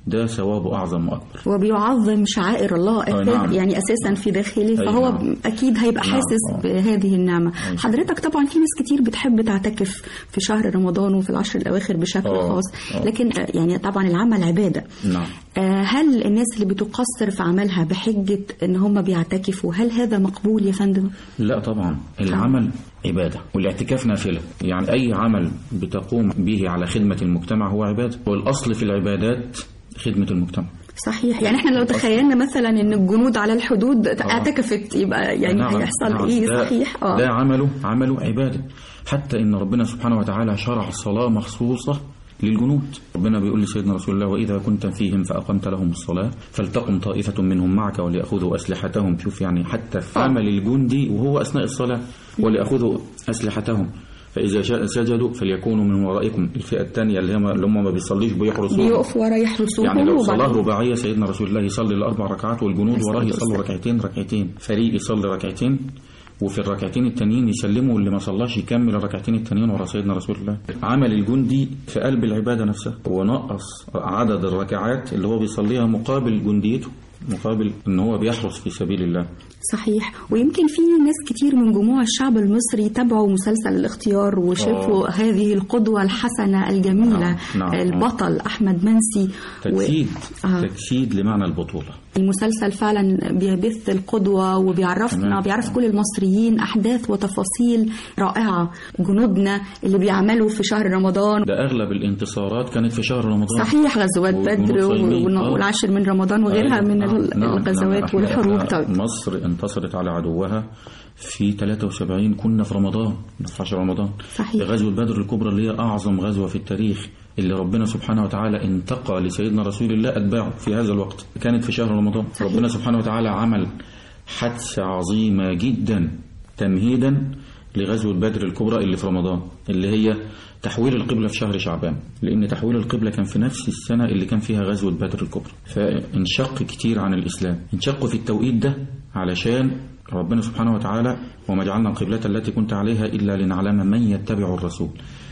ده ثوابه أعظم وأكبر. وبيعظم شعائر الله آه أساس نعم. يعني أساسا في داخله، فهو نعم. أكيد هيبقى حاسس نعم. بهذه النعمة. أي. حضرتك طبعا في ناس كتير بتحب تعتكف في شهر رمضان وفي العشر الأواخر بشكل أوه. خاص، أوه. لكن يعني طبعا العمل عبادة. نعم. هل الناس اللي بتقصر في عملها بحجة ان هم بيعتكفوا هل هذا مقبول يا فندم؟ لا طبعا، العمل عبادة والاعتكاف نافلة. يعني أي عمل بتقوم به على خدمة المجتمع هو عبادة، والأصل في العبادات خدمة المجتمع. صحيح. يعني احنا لو تخيلنا مثلا ان الجنود على الحدود اعتكفت يبقى يعني نعم. هيحصل نعم. ايه؟ ده صحيح. اه ده عمله عمله عبادة. حتى ان ربنا سبحانه وتعالى شرع صلاة مخصوصة للجنود. ربنا بيقول لسيدنا رسول الله: وإذا كنت فيهم فأقمت لهم الصلاة فلتقم طائفة منهم معك وليأخذوا أسلحتهم. شوف يعني حتى في عمل الجندي وهو أثناء الصلاة: وليأخذوا أسلحتهم فإذا سجدوا فليكونوا من ورائكم. الفئة الثانية اللي هم اللي هم ما بيصليش بيحرسوهم، بيقفوا ورا يحرسوهم. يعني لو صلاة رباعية سيدنا رسول الله يصلي الأربع ركعات والجنود وراه يصلوا ركعتين ركعتين، فريق يصلي ركعتين وفي الركعتين التانيين يسلموا، اللي ما صلاش يكمل الركعتين التانيين ورا سيدنا رسول الله. عمل الجندي في قلب العبادة نفسها، ونقص عدد الركعات اللي هو بيصليها مقابل جنديته، مقابل ان هو بيحرس في سبيل الله. صحيح. ويمكن في ناس كتير من جموع الشعب المصري تابعوا مسلسل الاختيار وشافوا أوه. هذه القدوة الحسنة الجميلة. نعم. نعم. البطل أحمد منسي تجسيد و... آه. تجسيد لمعنى البطولة. المسلسل فعلا بيبث القدوة وبيعرفنا بيعرف كل المصريين أحداث وتفاصيل رائعة. جنودنا اللي بيعملوا في شهر رمضان، ده أغلب الانتصارات كانت في شهر رمضان. صحيح. غزوات بدر والعاشر من رمضان وغيرها من نعم. الغزوات نعم. والحروب. طيب. مصر انتصرت على عدوها في ثلاثة وسبعين، كنا في رمضان في عشر رمضان. صحيح. غزوة بدر الكبرى اللي هي أعظم غزوة في التاريخ، اللي ربنا سبحانه وتعالى انتقى لسيدنا رسول الله أتباعه في هذا الوقت، كانت في شهر رمضان. صحيح. ربنا سبحانه وتعالى عمل حادثة عظيمة جدا تمهيدا لغزوة بدر الكبرى اللي في رمضان، اللي هي تحويل القبلة في شهر شعبان، لأن تحويل القبلة كان في نفس السنة اللي كان فيها غزوة بدر الكبرى. فانشق كتير عن الإسلام، انشقوا في التوقيت ده علشان ربنا سبحانه وتعالى: وما جعلنا القبلة التي كنت عليها إلا لنعلم من يتبع الرسول.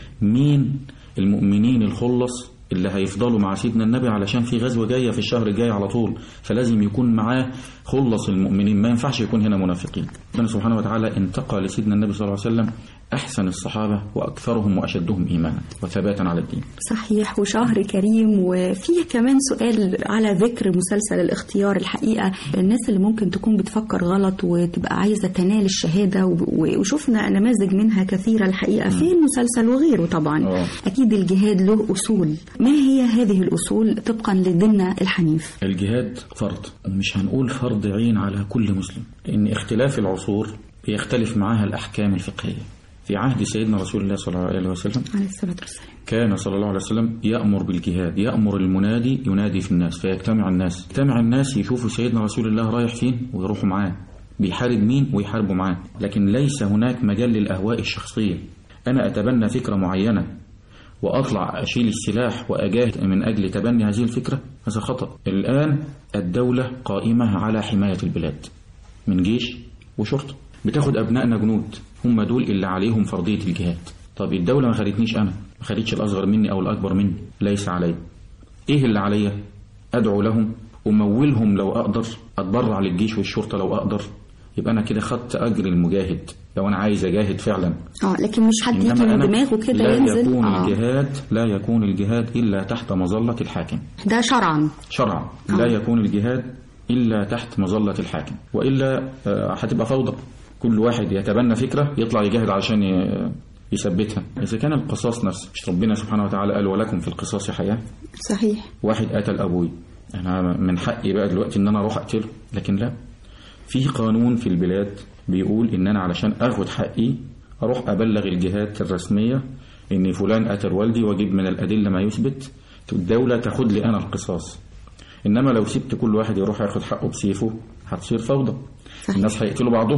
مين المؤمنين الخلص اللي هيفضلوا مع سيدنا النبي، علشان في غزوة جاية في الشهر الجاي على طول، فلازم يكون معاه خلص المؤمنين، ما ينفعش يكون هنا منافقين. ربنا سبحانه وتعالى انتقى لسيدنا النبي صلى الله عليه وسلم أحسن الصحابة وأكثرهم وأشدهم إيمانا وثباتا على الدين. صحيح. وشهر كريم. وفيه كمان سؤال على ذكر مسلسل الاختيار. الحقيقة الناس اللي ممكن تكون بتفكر غلط وتبقى عايزة تنال الشهادة، وشوفنا نماذج منها كثيرة الحقيقة في المسلسل وغيره طبعا. أوه. أكيد الجهاد له أصول. ما هي هذه الأصول طبقا لديننا الحنيف؟ الجهاد فرض، ومش هنقول فرض عين على كل مسلم، إن اختلاف العصور بيختلف معها الأحكام الفقهية. في عهد سيدنا رسول الله صلى الله عليه وسلم عليه الصلاة والسلام كان صلى الله عليه وسلم يأمر بالجهاد، يأمر المنادي ينادي في الناس فيجتمع الناس، يجتمع الناس يشوفوا سيدنا رسول الله رايح فين ويروحوا معاه، بيحارب مين ويحاربوا معاه. لكن ليس هناك مجال للأهواء الشخصية. أنا أتبنى فكرة معينة وأطلع أشيل السلاح وأجاهد من أجل تبني هذه الفكرة، هذا خطأ. الآن الدولة قائمة على حماية البلاد من جيش وشرطة، بتاخد أبنائنا جنود، هم دول اللي عليهم فرضية الجهاد. طب الدولة ما خدتنيش أنا، ما خدتش الأصغر مني أو الأكبر مني، ليس علي. إيه اللي عليا؟ أدعو لهم، أمولهم لو أقدر، أتبرع للجيش والشرطة لو أقدر، يبقى أنا كده خدت أجر المجاهد لو أنا عايز أجاهد فعلا. آه لكن مش حد يجي من دماغه كده لا ينزل. يكون آه. الجهاد لا يكون الجهاد إلا تحت مظلة الحاكم. ده شرعا شرعا آه. لا يكون الجهاد إلا تحت مظلة الحاكم، وإلا هتبقى فوضى. كل واحد يتبنى فكرة يطلع يجاهد عشان يثبتها. إذا كان القصاص نفسه، مش ربنا سبحانه وتعالى قال: ولكم في القصاص حياة؟ صحيح. واحد قتل أبوي، أنا من حقي بقى دلوقتي إن أنا أروح أقتله؟ لكن لا، في قانون في البلاد بيقول إن أنا علشان أخد حقي أروح أبلغ الجهات الرسمية إن فلان قتل والدي، وأجيب من الأدلة ما يثبت، الدولة تاخد لي أنا القصاص. إنما لو سبت كل واحد يروح ياخد حقه بسيفه هتصير فوضى. الناس هيقتلوا بعضهم،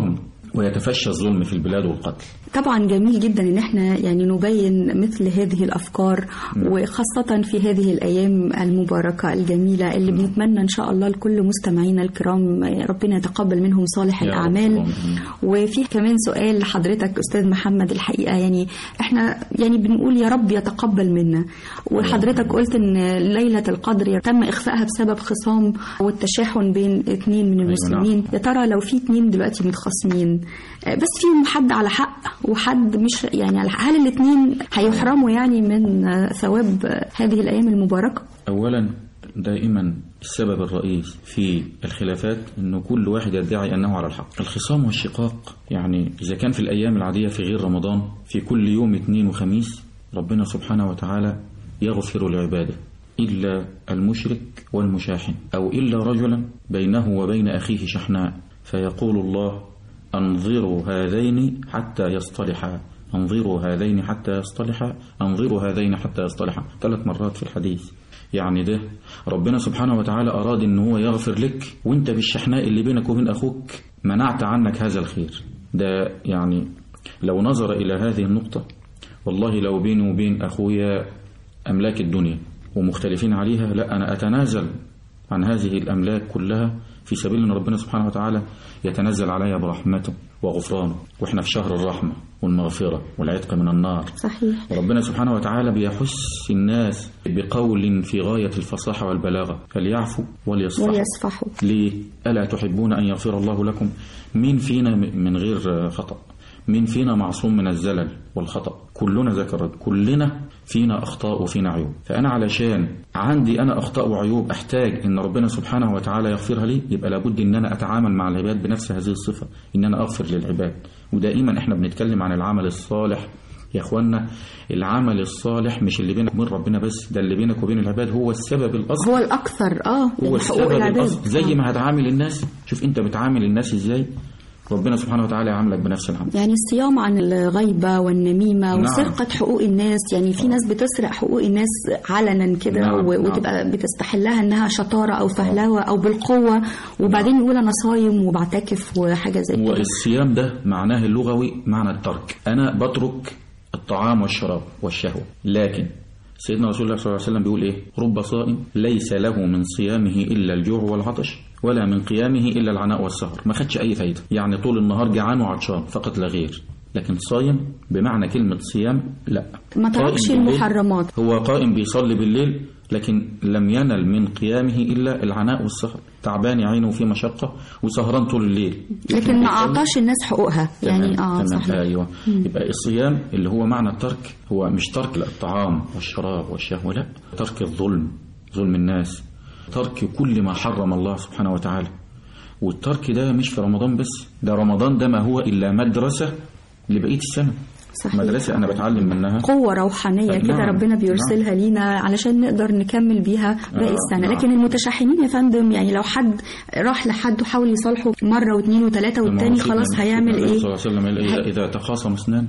ويتفشى الظلم في البلاد والقتل. طبعا جميل جدا ان احنا يعني نبين مثل هذه الافكار م. وخاصة في هذه الايام المباركة الجميلة اللي م. بنتمنى ان شاء الله لكل مستمعينا الكرام ربنا يتقبل منهم صالح الاعمال. وفي كمان سؤال لحضرتك استاذ محمد، الحقيقة يعني احنا يعني بنقول يا رب يتقبل منا، وحضرتك قلت ان ليلة القدر تم اخفائها بسبب خصام والتشاحن بين اثنين من المسلمين. يا ترى لو في اثنين دلوقتي متخاصمين بس فيهم حد على حق وحد مش يعني على حق، هل الاثنين هيحرموا يعني من ثواب هذه الايام المباركه؟ اولا دائما السبب الرئيس في الخلافات انه كل واحد يدعي انه على الحق. الخصام والشقاق يعني اذا كان في الايام العاديه في غير رمضان في كل يوم اثنين وخميس ربنا سبحانه وتعالى يغفر لعباده الا المشرك والمشاحن، او الا رجلا بينه وبين اخيه شحناء فيقول الله انظروا هذين حتى يصطلحا، انظروا هذين حتى يصطلحا، انظروا هذين حتى يصطلحا، ثلاث مرات في الحديث. يعني ده ربنا سبحانه وتعالى أراد إن هو يغفر لك وانت بالشحناء اللي بينك وبين أخوك منعت عنك هذا الخير. ده يعني لو نظر إلى هذه النقطة والله لو بيني وبين أخويا أملاك الدنيا ومختلفين عليها، لا أنا أتنازل عن هذه الأملاك كلها في سبيل أن ربنا سبحانه وتعالى يتنزل عليها برحمته وغفرانه، وإحنا في شهر الرحمة والمغفرة والعتق من النار. صحيح. وربنا سبحانه وتعالى بيحث الناس بقول في غاية الفصاحة والبلاغة فليعفوا وليصفحوا. وليصفحوا. ليه؟ ألا تحبون أن يغفر الله لكم؟ مين فينا من غير خطأ؟ مين فينا معصوم من الزلل والخطأ؟ كلنا ذكر، كلنا فينا أخطاء وفينا عيوب. فأنا علشان عندي أنا أخطاء وعيوب أحتاج إن ربنا سبحانه وتعالى يغفرها لي، يبقى لابد إن أنا أتعامل مع العباد بنفس هذه الصفة، إن أنا أغفر للعباد. ودائما إحنا بنتكلم عن العمل الصالح يا إخوانا. العمل الصالح مش اللي بينك وبين ربنا بس، ده اللي بينك وبين العباد هو السبب الأصل، هو الأكثر آه هو السبب الأصل. زي ما هتعامل الناس، شوف أنت بتعامل الناس إزاي، ربنا سبحانه وتعالى يعاملك بنفس العمل. يعني الصيام عن الغيبة والنميمة. نعم. وسرقة حقوق الناس، يعني في ناس بتسرق حقوق الناس علنا كده. نعم. وتبقى نعم. بتستحلها انها شطارة او فهلوة او بالقوة، وبعدين نعم. يقول انا صايم وبعتكف وحاجة زي كده. والصيام ده معناه اللغوي معنى الترك، انا بترك الطعام والشراب والشهوة. لكن سيدنا رسول الله صلى الله عليه وسلم بيقول ايه؟ رب صائم ليس له من صيامه الا الجوع والعطش ولا من قيامه إلا العناء والسهر. ما خدش أي فايدة، يعني طول النهار جعان وعطشان فقط لا غير. لكن صايم بمعنى كلمة صيام لا، ما تركش المحرمات. هو قائم بيصلي بالليل لكن لم ينل من قيامه إلا العناء والسهر، تعبان عينه في مشقة وسهران طول الليل، لكن ما أعطاش الناس حقوقها. يعني آه صحيح. أيوة. يبقى الصيام اللي هو معنى الترك هو مش ترك الطعام والشراب والشهوة، لا، ترك الظلم، ظلم الناس، ترك كل ما حرم الله سبحانه وتعالى. والترك ده مش في رمضان بس، ده رمضان ده ما هو إلا مدرسة لبقية السنة. صحيح. مدرسة أنا بتعلم منها قوة روحانية كده. نعم. ربنا بيرسلها نعم. لينا علشان نقدر نكمل بيها باقي آه. السنة. نعم. لكن المتشحنين يا فندم، يعني لو حد راح لحد وحاول يصالحه مرة واثنين وثلاثة والتاني خلاص هيعمل إيه؟ صلى الله عليه وسلم إذا, إذا تخاصم اثنان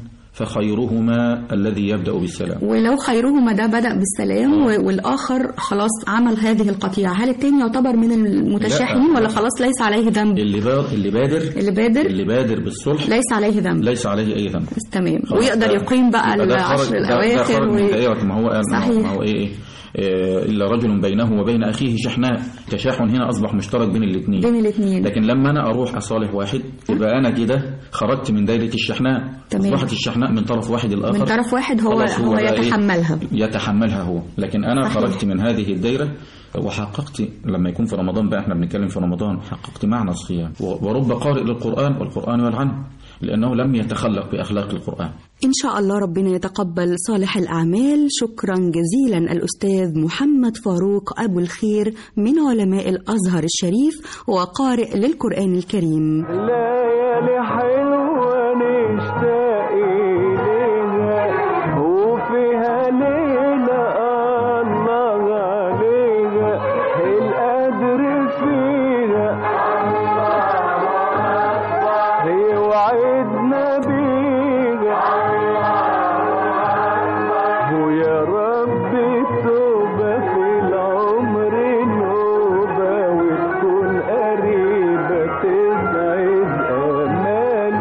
فخيرهما الذي يبدأ بالسلام. ولو خيرهما ده بدأ بالسلام آه. والآخر خلاص عمل هذه القطيعة، هل التاني يعتبر من المتشاحنين ولا خلاص ليس عليه ذنب؟ اللي بادر اللي بادر اللي بادر اللي بادر بالصلح ليس عليه ذنب، ليس عليه أي ذنب. تمام. ويقدر يقيم بقى العشر الأواخر. ما هو صحيح. ما هو إيه إلا رجل بينه وبين أخيه شحناء. تشاحن هنا أصبح مشترك بين الاثنين بين الاثنين لكن لما أنا أروح أصالح واحد يبقى أنا كده خرجت من دائرة الشحناء. أصبحت الشحناء من طرف واحد الآخر، من طرف واحد هو, هو, هو يتحملها يتحملها هو. لكن أنا صحيح. خرجت من هذه الدائرة وحققت. لما يكون في رمضان بقى، احنا بنتكلم في رمضان، حققت معنى الصيام. ورب قارئ للقرآن والقرآن يلعنه لأنه لم يتخلق بأخلاق القرآن. إن شاء الله ربنا يتقبل صالح الأعمال. شكرا جزيلا الأستاذ محمد فاروق أبو الخير من علماء الأزهر الشريف وقارئ للقرآن الكريم. ليالي حلوة نشتاق إليها وفيها ليلة الله عليها القدر فيها هي وعدنا بيها ويا رب توبة في العمر نوبة وتكون قريبة تسعد أمالي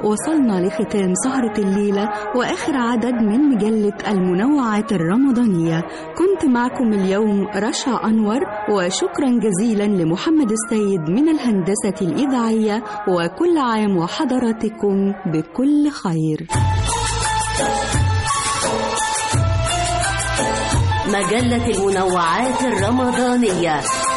وصلنا لختام سهرة الليلة وآخر عدد من مجلة المنوعات الرمضانية. كنت معكم اليوم رشا أنور، وشكرا جزيلا لمحمد السيد من الهندسة الإذاعية، وكل عام وحضراتكم بكل خير. مجلة المنوعات الرمضانية.